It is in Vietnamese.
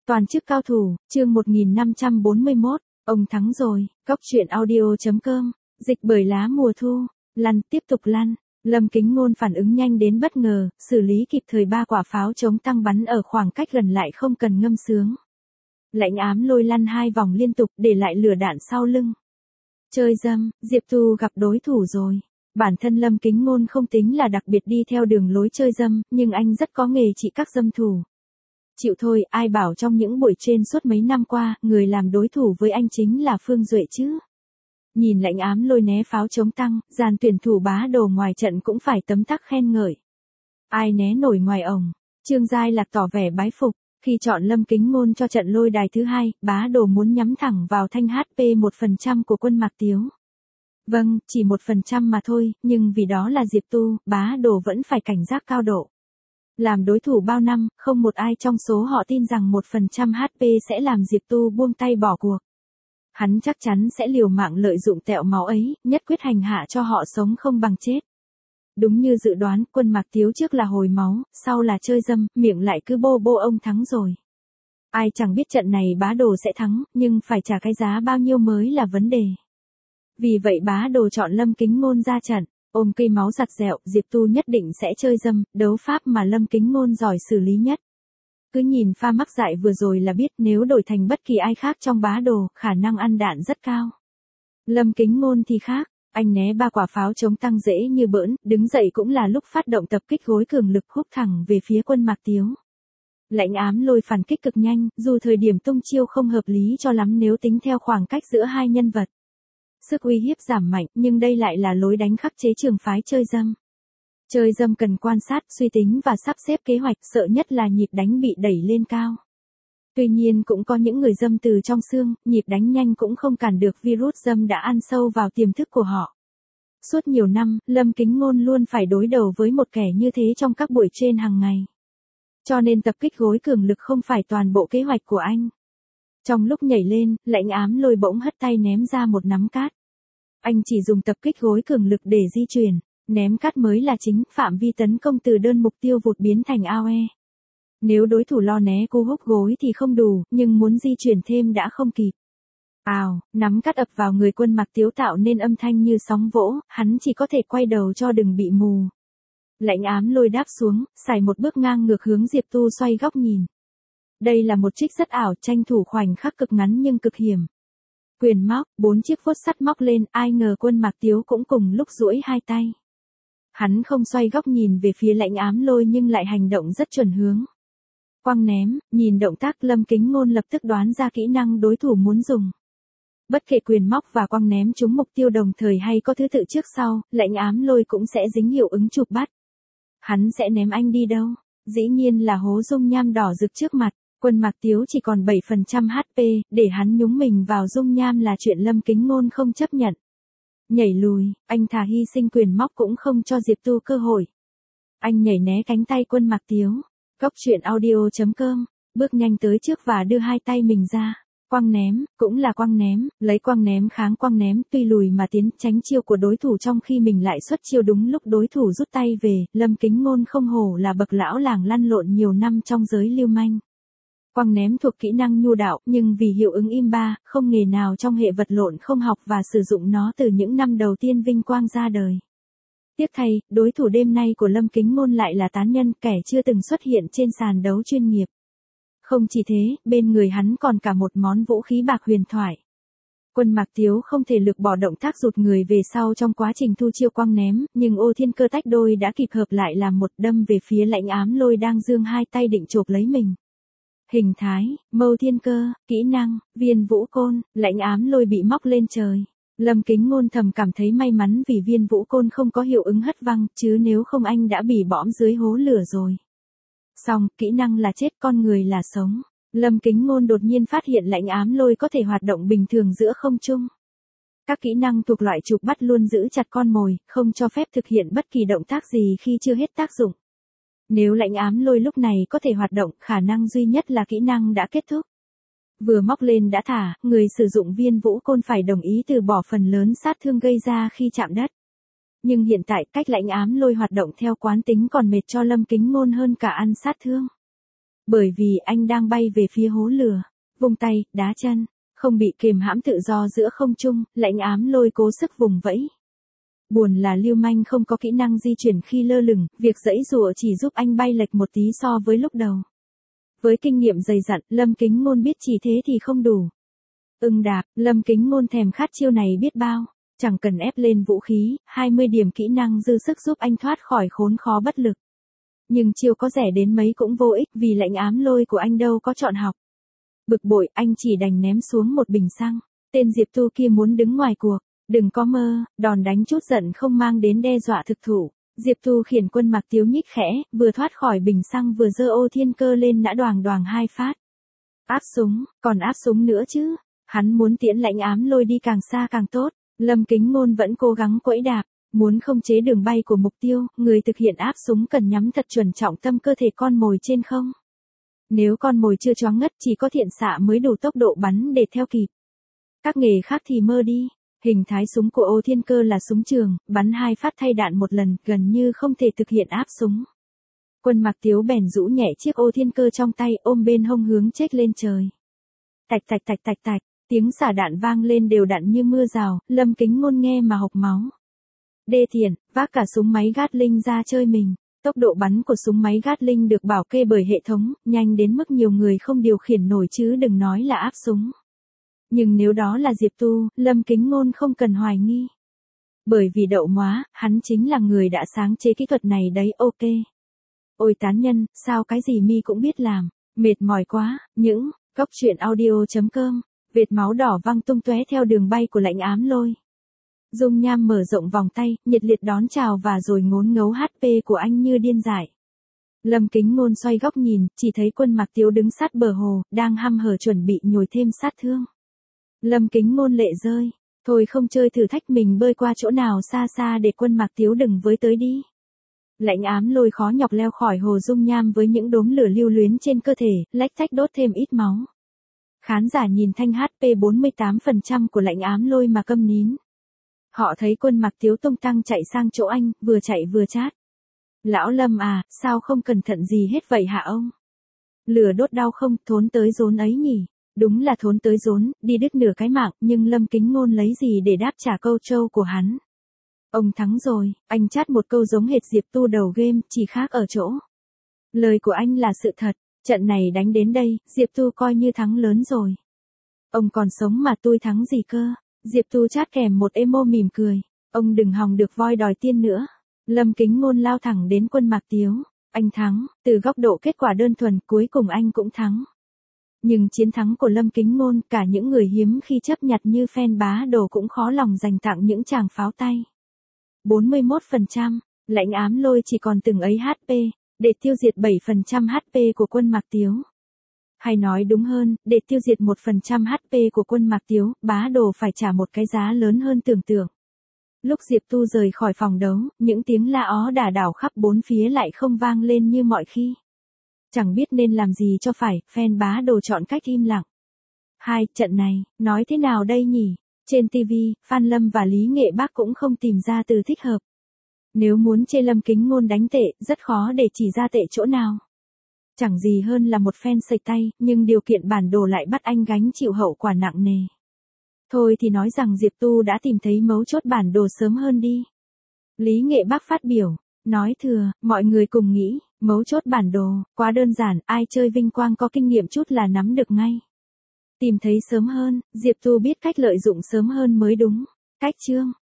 Toàn chức cao thủ, chương 1541, ông thắng rồi, Cóc truyện audio.com, dịch bởi lá mùa thu, lăn tiếp tục lăn. Lâm Kính Ngôn phản ứng nhanh đến bất ngờ, xử lý kịp thời 3 quả pháo chống tăng bắn ở khoảng cách gần lại không cần ngâm sướng. Lãnh Ám Lôi lăn 2 vòng liên tục để lại lửa đạn sau lưng. Chơi dâm, Diệp Tu gặp đối thủ rồi. Bản thân Lâm Kính Ngôn không tính là đặc biệt đi theo đường lối chơi dâm, nhưng anh rất có nghề trị các dâm thủ. Chịu thôi, ai bảo trong những buổi trên suốt mấy năm qua, người làm đối thủ với anh chính là Phương Duệ chứ. Nhìn Lãnh Ám Lôi né pháo chống tăng, dàn tuyển thủ Bá Đồ ngoài trận cũng phải tấm tắc khen ngợi. Ai né nổi ngoài ổng. Trương Giai Lạc tỏ vẻ bái phục, khi chọn Lâm Kính Ngôn cho trận lôi đài thứ 2, Bá Đồ muốn nhắm thẳng vào thanh HP 1% của quân Mạc Tiếu. Vâng, chỉ 1% mà thôi, nhưng vì đó là Diệp Tu, Bá Đồ vẫn phải cảnh giác cao độ. Làm đối thủ bao năm, không một ai trong số họ tin rằng 1% HP sẽ làm Diệp Tu buông tay bỏ cuộc. Hắn chắc chắn sẽ liều mạng lợi dụng tẹo máu ấy, nhất quyết hành hạ cho họ sống không bằng chết. Đúng như dự đoán, quân Mạc Tiếu trước là hồi máu, sau là chơi dâm, miệng lại cứ bô bô ông thắng rồi. Ai chẳng biết trận này Bá Đồ sẽ thắng, nhưng phải trả cái giá bao nhiêu mới là vấn đề. Vì vậy Bá Đồ chọn Lâm Kính Ngôn ra trận, ôm cây máu giặt dẹo, Diệp Tu nhất định sẽ chơi dâm, đấu pháp mà Lâm Kính Ngôn giỏi xử lý nhất. Cứ nhìn pha mắc dại vừa rồi là biết nếu đổi thành bất kỳ ai khác trong Bá Đồ, khả năng ăn đạn rất cao. Lâm Kính Ngôn thì khác, anh né 3 quả pháo chống tăng dễ như bỡn, đứng dậy cũng là lúc phát động tập kích gối cường lực húc thẳng về phía quân Mạc Tiếu. Lãnh Ám Lôi phản kích cực nhanh, dù thời điểm tung chiêu không hợp lý cho lắm nếu tính theo khoảng cách giữa hai nhân vật. Sức uy hiếp giảm mạnh, nhưng đây lại là lối đánh khắc chế trường phái chơi dâm. Chơi dâm cần quan sát, suy tính và sắp xếp kế hoạch, sợ nhất là nhịp đánh bị đẩy lên cao. Tuy nhiên cũng có những người dâm từ trong xương, nhịp đánh nhanh cũng không cản được virus dâm đã ăn sâu vào tiềm thức của họ. Suốt nhiều năm, Lâm Kính Ngôn luôn phải đối đầu với một kẻ như thế trong các buổi trên hàng ngày. Cho nên tập kích gối cường lực không phải toàn bộ kế hoạch của anh. Trong lúc nhảy lên, Lãnh Ám Lôi bỗng hất tay ném ra một nắm cát. Anh chỉ dùng tập kích gối cường lực để di chuyển, ném cát mới là chính, phạm vi tấn công từ đơn mục tiêu vụt biến thành AoE. Nếu đối thủ lo né cú húc gối thì không đủ, nhưng muốn di chuyển thêm đã không kịp. Ào, nắm cát ập vào người quân Mạc Tiếu tạo nên âm thanh như sóng vỗ, hắn chỉ có thể quay đầu cho đừng bị mù. Lãnh Ám Lôi đáp xuống, xài một bước ngang ngược hướng Diệp Tu xoay góc nhìn. Đây là một trích rất ảo, tranh thủ khoảnh khắc cực ngắn nhưng cực hiểm. Quyền móc, 4 chiếc phốt sắt móc lên, ai ngờ quân Mạc Tiếu cũng cùng lúc duỗi hai tay. Hắn không xoay góc nhìn về phía Lãnh Ám Lôi nhưng lại hành động rất chuẩn hướng. Quăng ném, nhìn động tác Lâm Kính Ngôn lập tức đoán ra kỹ năng đối thủ muốn dùng. Bất kể quyền móc và quăng ném trúng mục tiêu đồng thời hay có thứ tự trước sau, Lãnh Ám Lôi cũng sẽ dính hiệu ứng chụp bắt. Hắn sẽ ném anh đi đâu? Dĩ nhiên là hố dung nham đỏ rực trước mặt. Quân Mạc Tiếu chỉ còn 7% HP, để hắn nhúng mình vào dung nham là chuyện Lâm Kính Ngôn không chấp nhận. Nhảy lùi, anh thà hy sinh quyền móc cũng không cho Diệp Tu cơ hội. Anh nhảy né cánh tay quân Mạc Tiếu. Cóc truyện audio.com, bước nhanh tới trước và đưa hai tay mình ra. Quăng ném, cũng là quăng ném, lấy quăng ném kháng quăng ném, tuy lùi mà tiến tránh chiêu của đối thủ trong khi mình lại xuất chiêu đúng lúc đối thủ rút tay về. Lâm Kính Ngôn không hổ là bậc lão làng lăn lộn nhiều năm trong giới lưu manh. Quăng ném thuộc kỹ năng nhu đạo, nhưng vì hiệu ứng im ba, không nghề nào trong hệ vật lộn không học và sử dụng nó từ những năm đầu tiên vinh quang ra đời. Tiếc thay, đối thủ đêm nay của Lâm Kính Ngôn lại là tán nhân, kẻ chưa từng xuất hiện trên sàn đấu chuyên nghiệp. Không chỉ thế, bên người hắn còn cả một món vũ khí bạc huyền thoại. Quân Mạc Tiếu không thể lược bỏ động tác rụt người về sau trong quá trình thu chiêu quăng ném, nhưng Ô Thiên Cơ tách đôi đã kịp hợp lại làm một đâm về phía Lãnh Ám Lôi đang giương hai tay định chộp lấy mình. Hình thái, Mâu Thiên Cơ, kỹ năng, Viên Vũ Côn, Lãnh Ám Lôi bị móc lên trời. Lâm Kính Ngôn thầm cảm thấy may mắn vì Viên Vũ Côn không có hiệu ứng hất văng, chứ nếu không anh đã bị bõm dưới hố lửa rồi. Xong, kỹ năng là chết, con người là sống. Lâm Kính Ngôn đột nhiên phát hiện Lãnh Ám Lôi có thể hoạt động bình thường giữa không trung. Các kỹ năng thuộc loại chụp bắt luôn giữ chặt con mồi, không cho phép thực hiện bất kỳ động tác gì khi chưa hết tác dụng. Nếu Lãnh Ám Lôi lúc này có thể hoạt động, khả năng duy nhất là kỹ năng đã kết thúc. Vừa móc lên đã thả, người sử dụng Viên Vũ Côn phải đồng ý từ bỏ phần lớn sát thương gây ra khi chạm đất. Nhưng hiện tại cách Lãnh Ám Lôi hoạt động theo quán tính còn mệt cho Lâm Kính Ngôn hơn cả ăn sát thương. Bởi vì anh đang bay về phía hố lửa, vung tay, đá chân, không bị kìm hãm tự do giữa không trung, Lãnh Ám Lôi cố sức vùng vẫy. Buồn là Lưu Manh không có kỹ năng di chuyển khi lơ lửng, việc giãy giụa chỉ giúp anh bay lệch một tí so với lúc đầu. Với kinh nghiệm dày dặn, Lâm Kính Ngôn biết chỉ thế thì không đủ. Đạp, Lâm Kính Ngôn thèm khát chiêu này biết bao, chẳng cần ép lên vũ khí, 20 điểm kỹ năng dư sức giúp anh thoát khỏi khốn khó bất lực. Nhưng chiêu có rẻ đến mấy cũng vô ích vì Lãnh Ám Lôi của anh đâu có chọn học. Bực bội, anh chỉ đành ném xuống một bình xăng. Tên Diệp Tu kia muốn đứng ngoài cuộc, đừng có mơ, đòn đánh chút giận không mang đến đe dọa thực thụ. Diệp Tu khiển Quân Mặc Tiếu nhích khẽ, vừa thoát khỏi bình xăng vừa giơ ô thiên cơ lên nã đoàng đoàng 2 phát. Áp súng, còn áp súng nữa chứ. Hắn muốn tiễn Lãnh Ám Lôi đi càng xa càng tốt. Lâm Kính Ngôn vẫn cố gắng quẫy đạp, muốn khống chế đường bay của mục tiêu, người thực hiện áp súng cần nhắm thật chuẩn trọng tâm cơ thể con mồi trên không. Nếu con mồi chưa choáng ngất chỉ có thiện xạ mới đủ tốc độ bắn để theo kịp. Các nghề khác thì mơ đi. Hình thái súng của ô thiên cơ là súng trường, bắn 2 phát thay đạn một lần, gần như không thể thực hiện áp súng. Quân Mặc Tiếu bèn rũ nhẹ chiếc ô thiên cơ trong tay ôm bên hông hướng chếch lên trời. Tạch tạch tạch tạch tạch, tiếng xả đạn vang lên đều đặn như mưa rào, Lâm Kính Ngôn nghe mà hộc máu. Đê tiện, vác cả súng máy Gatling ra chơi mình. Tốc độ bắn của súng máy Gatling được bảo kê bởi hệ thống, nhanh đến mức nhiều người không điều khiển nổi chứ đừng nói là áp súng. Nhưng nếu đó là Diệp Tu, Lâm Kính Ngôn không cần hoài nghi. Bởi vì đậu móa, hắn chính là người đã sáng chế kỹ thuật này đấy, ok. Ôi tán nhân, sao cái gì mi cũng biết làm, mệt mỏi quá, những, góc truyện audio.com, vệt máu đỏ văng tung tóe theo đường bay của Lãnh Ám Lôi. Dung Nham mở rộng vòng tay, nhiệt liệt đón chào và rồi ngốn ngấu HP của anh như điên dại. Lâm Kính Ngôn xoay góc nhìn, chỉ thấy Quân Mặc Tiếu đứng sát bờ hồ, đang hăm hở chuẩn bị nhồi thêm sát thương. Lâm Kính Ngôn lệ rơi, thôi không chơi thử thách mình bơi qua chỗ nào xa xa để Quân Mặc Tiếu đừng với tới đi. Lãnh Ám Lôi khó nhọc leo khỏi hồ dung nham với những đốm lửa lưu luyến trên cơ thể, lách thách đốt thêm ít máu. Khán giả nhìn thanh HP 48% của Lãnh Ám Lôi mà câm nín. Họ thấy Quân Mặc Tiếu tung tăng chạy sang chỗ anh, vừa chạy vừa chát. Lão Lâm à, sao không cẩn thận gì hết vậy hả ông? Lửa đốt đau không, thốn tới rốn ấy nhỉ? Đúng là thốn tới rốn, đi đứt nửa cái mạng, nhưng Lâm Kính Ngôn lấy gì để đáp trả câu trâu của hắn? Ông thắng rồi, anh chát một câu giống hệt Diệp Tu đầu game, chỉ khác ở chỗ. Lời của anh là sự thật, trận này đánh đến đây, Diệp Tu coi như thắng lớn rồi. Ông còn sống mà tôi thắng gì cơ? Diệp Tu chát kèm một emo mỉm cười. Ông đừng hòng được voi đòi tiên nữa. Lâm Kính Ngôn lao thẳng đến Quân Mặc Tiếu. Anh thắng, từ góc độ kết quả đơn thuần cuối cùng anh cũng thắng. Nhưng chiến thắng của Lâm Kính Ngôn cả những người hiếm khi chấp nhặt như fan Bá Đồ cũng khó lòng dành tặng những tràng pháo tay. 41%, Lãnh Ám Lôi chỉ còn từng ấy HP, để tiêu diệt 7% HP của Quân Mặc Tiếu. Hay nói đúng hơn, để tiêu diệt 1% HP của Quân Mặc Tiếu, Bá Đồ phải trả một cái giá lớn hơn tưởng tượng. Lúc Diệp Tu rời khỏi phòng đấu, những tiếng la ó đả đảo khắp bốn phía lại không vang lên như mọi khi. Chẳng biết nên làm gì cho phải, fan Bá Đồ chọn cách im lặng. Trận này, nói thế nào đây nhỉ? Trên TV, Phan Lâm và Lý Nghệ Bác cũng không tìm ra từ thích hợp. Nếu muốn chê Lâm Kính Ngôn đánh tệ, rất khó để chỉ ra tệ chỗ nào. Chẳng gì hơn là một fan sạch tay, nhưng điều kiện bản đồ lại bắt anh gánh chịu hậu quả nặng nề. Thôi thì nói rằng Diệp Tu đã tìm thấy mấu chốt bản đồ sớm hơn đi. Lý Nghệ Bác phát biểu, nói thừa, mọi người cùng nghĩ, mấu chốt bản đồ, quá đơn giản, ai chơi vinh quang có kinh nghiệm chút là nắm được ngay. Tìm thấy sớm hơn, Diệp Tu biết cách lợi dụng sớm hơn mới đúng. Cách chương